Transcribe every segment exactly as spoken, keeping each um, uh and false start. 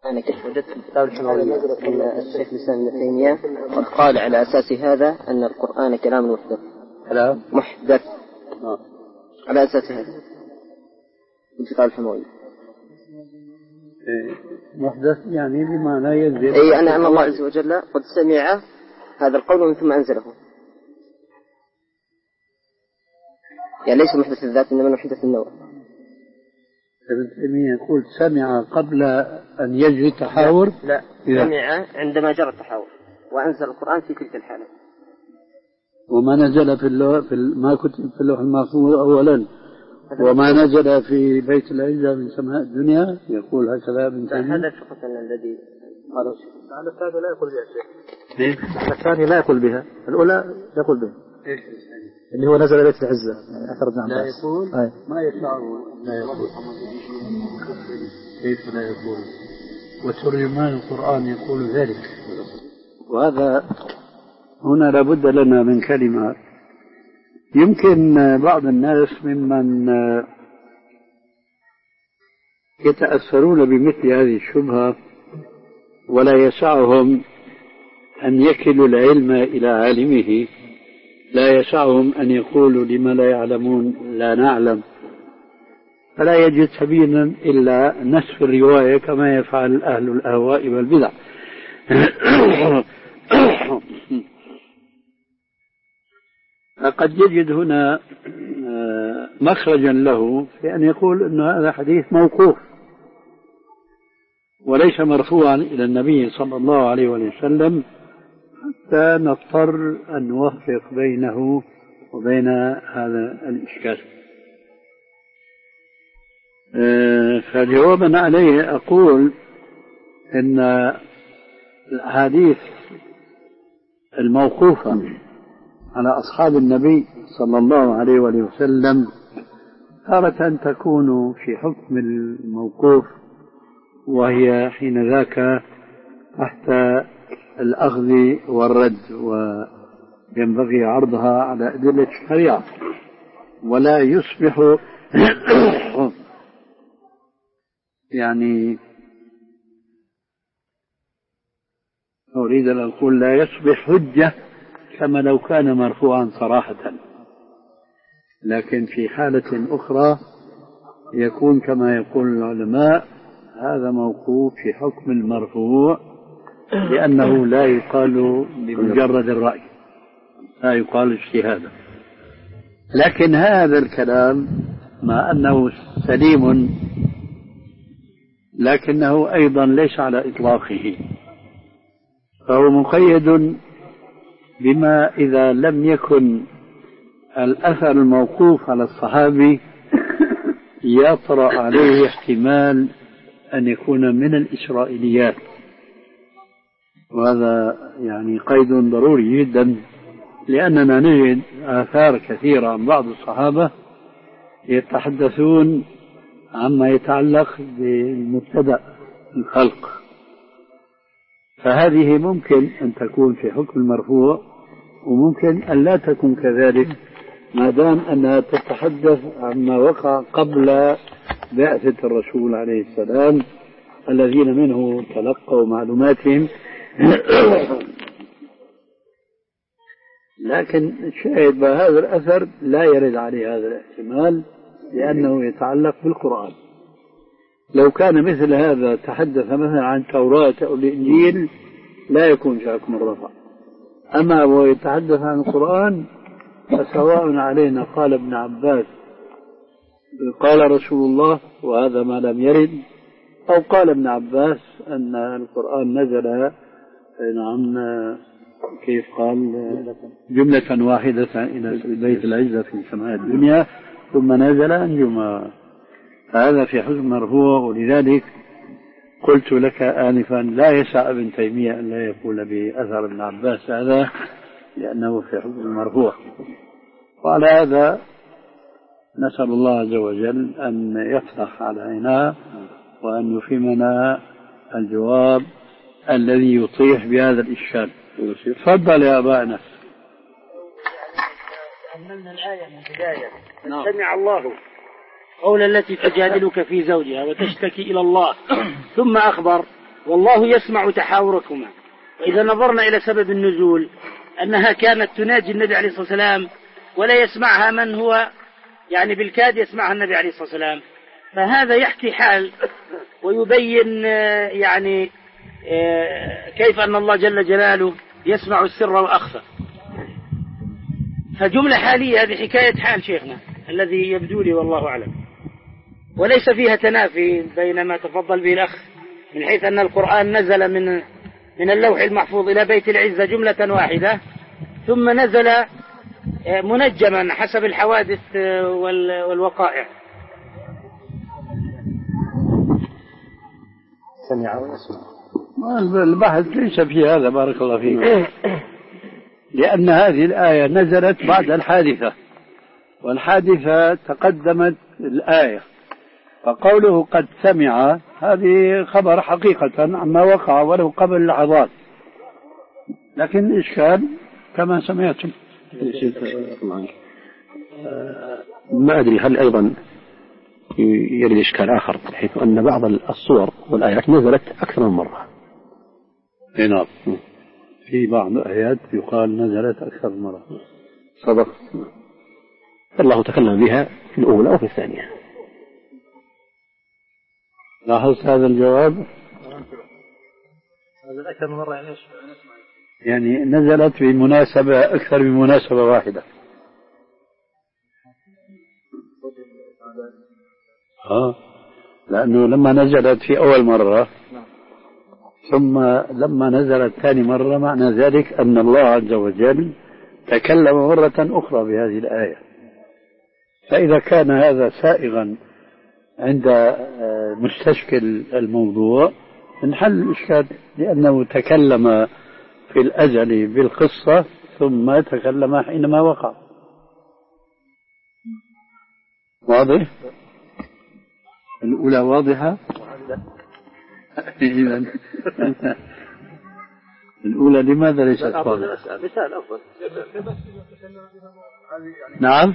أنا كيف وجدت في الكتاب الحموية أن الشيخ الإسلام ابن تيمية قد قال على أساس هذا أن القرآن كلام محدث. كلام محدث. آه. على أساس هذا في الكتاب الحموية. إيه. محدث يعني بمعنى ينزل. أي أنا أن الله عز وجل قد سمع هذا القول ومن ثم أنزله. يعني ليس محدث الذات إنما محدث النوع. ابن تيمية يقول سمع قبل أن يجري التحاور. لا, لا. سمع عندما جرى التحاور وأنزل القرآن في تلك الحالة. وما نزل في اللوح في ما كتب في اللوح المحفوظ أولا وما نزل في بيت العزة من سماء الدنيا يقول هكذا ابن تيمية. هذا فقط الذي قالوا. على الثاني لا يقول بها. على الثاني لا يقول بها. الأولى يقول بها. إيش اللي هو نزل بيت العزة أثر ابن عباس. لا يقول أي. ما يشعر لا يقول. كيف لا يقول؟ وترجمان القرآن يقول ذلك. وهذا هنا لابد لنا من كلمة. يمكن بعض الناس ممن يتأثرون بمثل هذه الشبهة ولا يسعهم أن يكلوا العلم إلى عالمه، لا يسعهم أن يقولوا لما لا يعلمون لا نعلم، فلا يجد سبيلا إلا نسف الرواية كما يفعل أهل الأهواء والبدع. قد يجد هنا مخرجا له في أن يقول أن هذا حديث موقوف وليس مرفوعا إلى النبي صلى الله عليه وسلم، حتى نضطر أن نوفق بينه وبين هذا الإشكال. فجوابا عليه أقول أن الأحاديث الموقوفة على أصحاب النبي صلى الله عليه وسلم تارة تكون في حكم الموقوف، وهي حين ذاك تحت الأخذ والرد، وينبغي عرضها على أدلة الشريعة، ولا يصبح يعني أريد أن أقول لا يصبح حجة كما لو كان مرفوعا صراحة، لكن في حالة أخرى يكون كما يقول العلماء هذا موقوف في حكم المرفوع، لأنه لا يقال بمجرد الرأي، لا يقال اجتهادا. لكن هذا الكلام مع أنه سليم لكنه أيضا ليس على إطلاقه، فهو مقيد بما إذا لم يكن الأثر الموقوف على الصحابي يطرأ عليه احتمال أن يكون من الإسرائيليات، وهذا يعني قيد ضروري جدا، لأننا نجد آثار كثيرة عن بعض الصحابة يتحدثون عما يتعلق بالمبتدأ الخلق، فهذه ممكن أن تكون في حكم المرفوع وممكن أن لا تكون كذلك، ما دام أنها تتحدث عما وقع قبل بعثة الرسول عليه السلام الذين منه تلقوا معلوماتهم. لكن الشاهد بهذا الأثر لا يرد عليه هذا الاحتمال لأنه يتعلق بالقرآن. لو كان مثل هذا تحدث مثلا عن التوراة أو الإنجيل لا يكون في حكم الرفع، أما هو يتحدث عن القرآن فسواء علينا قال ابن عباس قال رسول الله وهذا ما لم يرد، أو قال ابن عباس أن القرآن نزل نعم كيف قال جملة واحدة إلى بيت العزة في سماء الدنيا ثم نزل أنجما، هذا في حكم مرفوع. ولذلك قلت لك آنفا لا يسع ابن تيمية أن لا يقول بأثر ابن عباس هذا لأنه في حكم المرفوع. وعلى هذا نسأل الله عز وجل أن يفتح علينا وأن يفهمنا الجواب الذي يطيح بهذا الإشكال. تفضل يا أبا أنس. تأملنا الآية من بداية سمع الله قول التي تجادلك في زوجها وتشتكي إلى الله، ثم أخبر والله يسمع تحاوركما. وإذا نظرنا إلى سبب النزول أنها كانت تناجي النبي عليه الصلاة والسلام ولا يسمعها من هو يعني بالكاد يسمعها النبي عليه الصلاة والسلام، فهذا يحكي حال ويبين يعني كيف أن الله جل جلاله يسمع السر وأخفى. فجملة حالية هذه حكاية حال شيخنا الذي يبدو لي والله أعلم، وليس فيها تنافي بين ما تفضل به الأخ من حيث أن القرآن نزل من من اللوح المحفوظ إلى بيت العزة جملة واحدة، ثم نزل منجما حسب الحوادث والوقائع. سمع ويسمع. البحث ليس في هذا بارك الله فيك، لأن هذه الآية نزلت بعد الحادثة، والحادثة تقدمت الآية، فقوله قد سمع هذه خبر حقيقة عما وقع ولو قبل لحظات، لكن الإشكال كما سمعتم. ما أدري هل أيضا يرد إشكال آخر، بحيث أن بعض الصور والآيات نزلت أكثر من مرة. نعم، في بعض الآيات يقال نزلت أكثر من مرة. صدق. الله تكلم بها في الأولى وفي الثانية. لاحظت هذا الجواب؟ نزل أكثر من مرة يعني إيش؟ يعني نزلت بمناسبة أكثر من مناسبة واحدة. آه. لأنه لما نزلت في أول مرة ثم لما نزلت ثاني مرة معنى ذلك أن الله عز وجل تكلم مرة أخرى بهذه الآية. فإذا كان هذا سائغا عند مستشكل الموضوع انحل الإشكال، لأنه تكلم في الأزل بالقصة ثم تكلم حينما وقع. واضح؟ الأولى واضحة؟ إذن الأولى لماذا ليست واضحة؟ مثال أفضل. نعم؟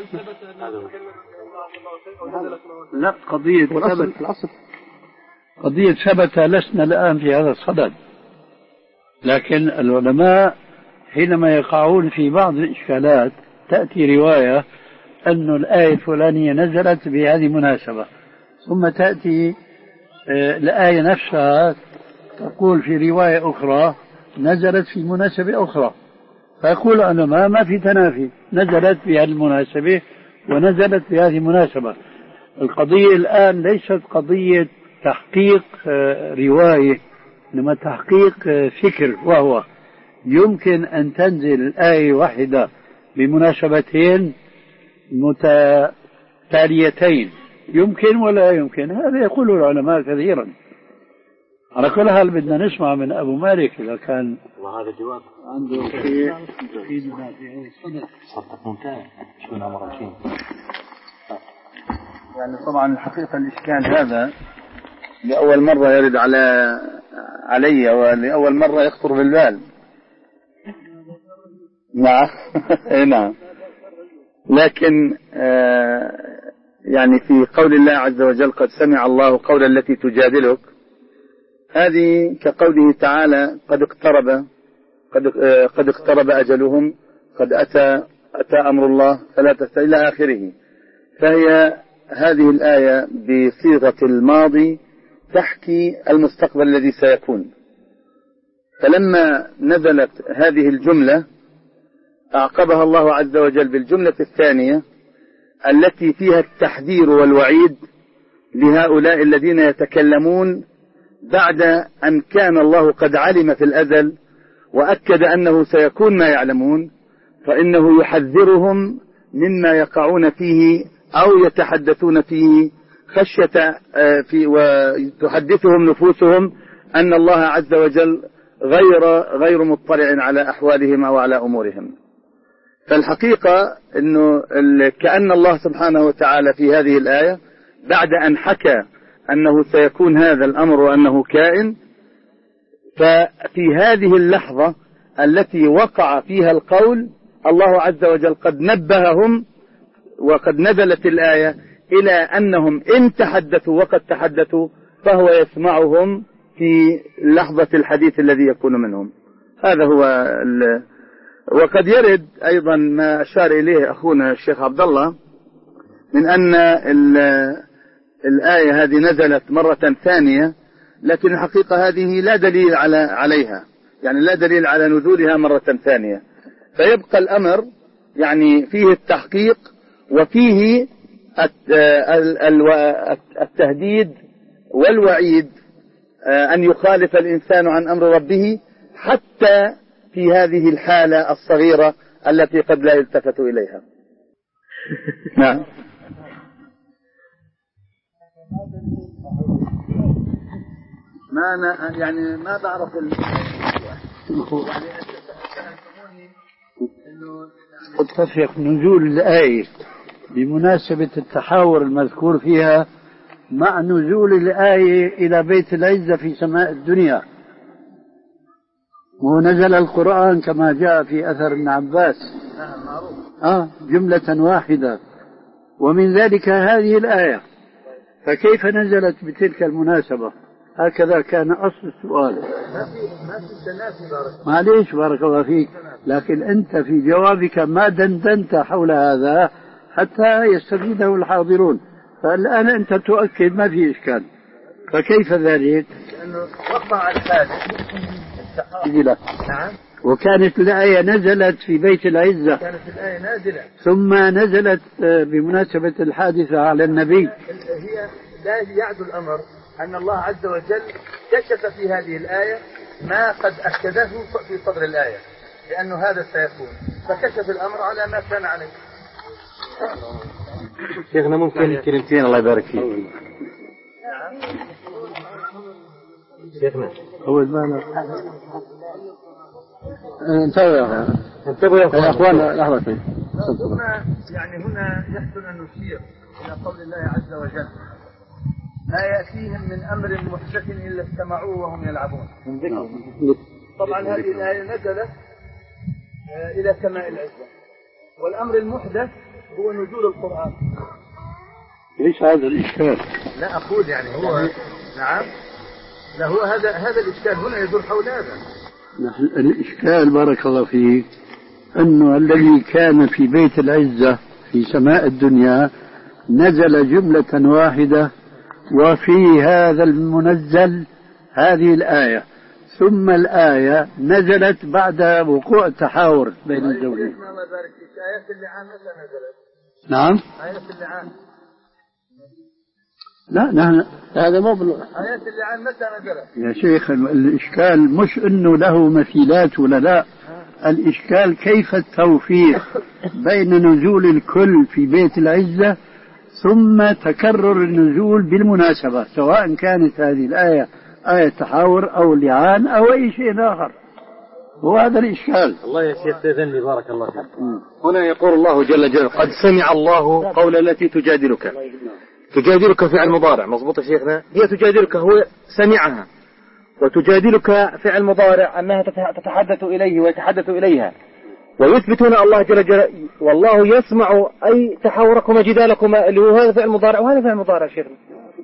لا، قضية ثبت قضية ثبت لسنا الآن في هذا الصدد، لكن العلماء حينما يقعون في بعض الإشكالات تأتي رواية أن الآية الفلانية نزلت بهذه المناسبة، ثم تأتي الآية نفسها تقول في رواية أخرى نزلت في مناسبة أخرى، فيقول العلماء ما في تنافي، نزلت بهذه المناسبة ونزلت بهذه المناسبة. القضية الآن ليست قضية تحقيق رواية، إنما تحقيق فكر، وهو يمكن أن تنزل الآية واحدة بمناسبتين متتاليتين، يمكن ولا يمكن، هذا يقوله العلماء كثيرا. على كل حال بدنا نسمع من أبو مالك إذا كان وهذا الجواب عنده شيء يفيدنا في هذا الصدد. صدق ممتاز. شو نمر فيه؟ يعني طبعا الحقيقة الإشكال هذا لأول مرة يرد على علي ولأول مرة يخطر بالبال. نعم. نعم. لكن آه يعني في قول الله عز وجل قد سمع الله قول التي تجادلك، هذه كقوله تعالى قد اقترب قد آه قد اقترب أجلهم، قد أتى أتى أمر الله فلا تستعجل إلى آخره. فهي هذه الآية بصيغة الماضي تحكي المستقبل الذي سيكون. فلما نزلت هذه الجملة أعقبها الله عز وجل بالجملة الثانية التي فيها التحذير والوعيد لهؤلاء الذين يتكلمون بعد أن كان الله قد علم في الأزل وأكد أنه سيكون ما يعلمون، فإنه يحذرهم مما يقعون فيه أو يتحدثون فيه خشية في وتحدثهم نفوسهم أن الله عز وجل غير غير مطلع على أحوالهم أو على أمورهم. فالحقيقة أنه كأن الله سبحانه وتعالى في هذه الآية بعد أن حكى أنه سيكون هذا الأمر وأنه كائن، ففي هذه اللحظة التي وقع فيها القول الله عز وجل قد نبههم، وقد نزلت الآية إلى أنهم إن تحدثوا وقد تحدثوا فهو يسمعهم في لحظة الحديث الذي يكون منهم. هذا هو ال... وقد يرد أيضا ما أشار إليه أخونا الشيخ عبد الله من أن ال... الآية هذه نزلت مرة ثانية، لكن الحقيقة هذه لا دليل على عليها، يعني لا دليل على نزولها مرة ثانية، فيبقى الأمر يعني فيه التحقيق وفيه التهديد والوعيد أن يخالف الإنسان عن أمر ربه حتى في هذه الحالة الصغيرة التي قد لا يلتفت إليها. نعم. ما أنا يعني ما بعرف اتفق نزول الآية بمناسبة التحاور المذكور فيها مع نزول الآية إلى بيت العزة في سماء الدنيا، ونزل القرآن كما جاء في أثر ابن عباس آه جملة واحدة، ومن ذلك هذه الآية، فكيف نزلت بتلك المناسبة؟ هكذا كان أصل السؤال. معليش بارك الله فيك، لكن أنت في جوابك ما دندنت حول هذا حتى يستفيده الحاضرون، فالآن أنت تؤكد ما في إشكال، فكيف ذلك؟ لأنه وقع الحادث نعم. وكانت الآية نزلت في بيت العزة، كانت الآية نازلة ثم نزلت بمناسبة الحادثة على النبي. هي لا يعد الأمر أن الله عز وجل كشف في هذه الآية ما قد أكده في صدر الآية، لأنه هذا سيكون، فكشف الأمر على ما كان عليه. شيخنا ممكن كلمتين الله يبارك فيك. شيخنا أول ما انتبهوا يا انتبهوا يا اخوان لحظة. هنا يعني هنا يحسن أن نشير إلى قول الله عز وجل: ما يأتيهم من أمر محدث إلا استمعوه وهم يلعبون. طبعا هذه الآية نزلت إلى سماء العزة، والأمر المحدث هو نزول القرآن. ليش هذا الإشكال؟ لا أقول يعني هو نعم، لا هو هذا هذا الإشكال هنا يدور حول هذا. الإشكال بارك الله فيك أنه الذي كان في بيت العزة في سماء الدنيا نزل جملة واحدة، وفي هذا المنزل هذه الآية، ثم الآية نزلت بعد وقوع التحاور بين الزوجين. الله يبارك فيك. آيات اللعان متى نزلت؟ نعم. آيات اللعان. لا نحن هذا مو بل... آيات اللعان متى نزلت؟ يا شيخ الإشكال مش إنه له مثيلات ولا لا، الإشكال كيف التوفيق بين نزول الكل في بيت العزة ثم تكرر النزول بالمناسبة، سواء كانت هذه الآية آية تحاور أو لعان أو أي شيء آخر، وهذا الإشكال. الله يا شيخ تذني بارك الله فيك. هنا يقول الله جل جلاله: قد سمع الله قول التي تجادلك. تجادلك فعل مضارع، مضبوط يا شيخنا؟ هي تجادلك هو سمعها، وتجادلك فعل مضارع أنها تتحدث إليه ويتحدث إليها، ويثبتون الله جل جلاله والله يسمع أي تحاوركما جدالكما، اللي هو هذا فعل مضارع وهذا فعل مضارع شيخنا.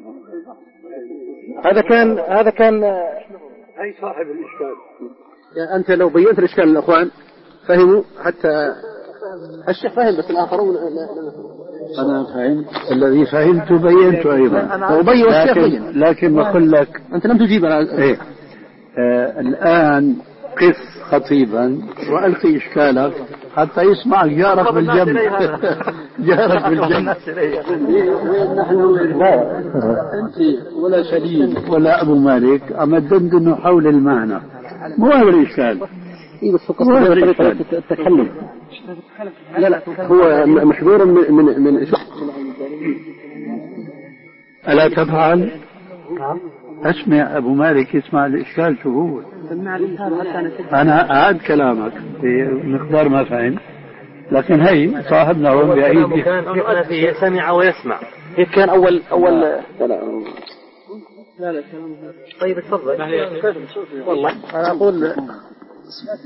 هذا كان هذا كان أي صاحب الإشكال. يعني أنت لو بينت الإشكال الأخوان فهموا، حتى الشيخ فهم بس الآخرون أنا فهمت، الذي فهمت بينت أيضا، وبين والشيخ بين، لكن بقول لك أنت لم تجيب على إيه. آه الآن قف خطيبا وألقي إشكالك حتى يسمع جارك بالجنب. جارك بالجنب. نحن أنت ولا سليم ولا أبو مالك أما تدندنوا حول المعنى، مو هذا الإشكال. إيه بس قصة التكلم. لا لا هو مشهور من من من ألا تفعل؟ اسمع أبو مالك، يسمع الإشكال شو هو. أنا أعاد كلامك في مقدار ما فهم، لكن هي صاحبنا هو بعيد كان فيه سمع ويسمع. هيك كان أول أول لا لا لا لا طيب تفضل والله أنا أقول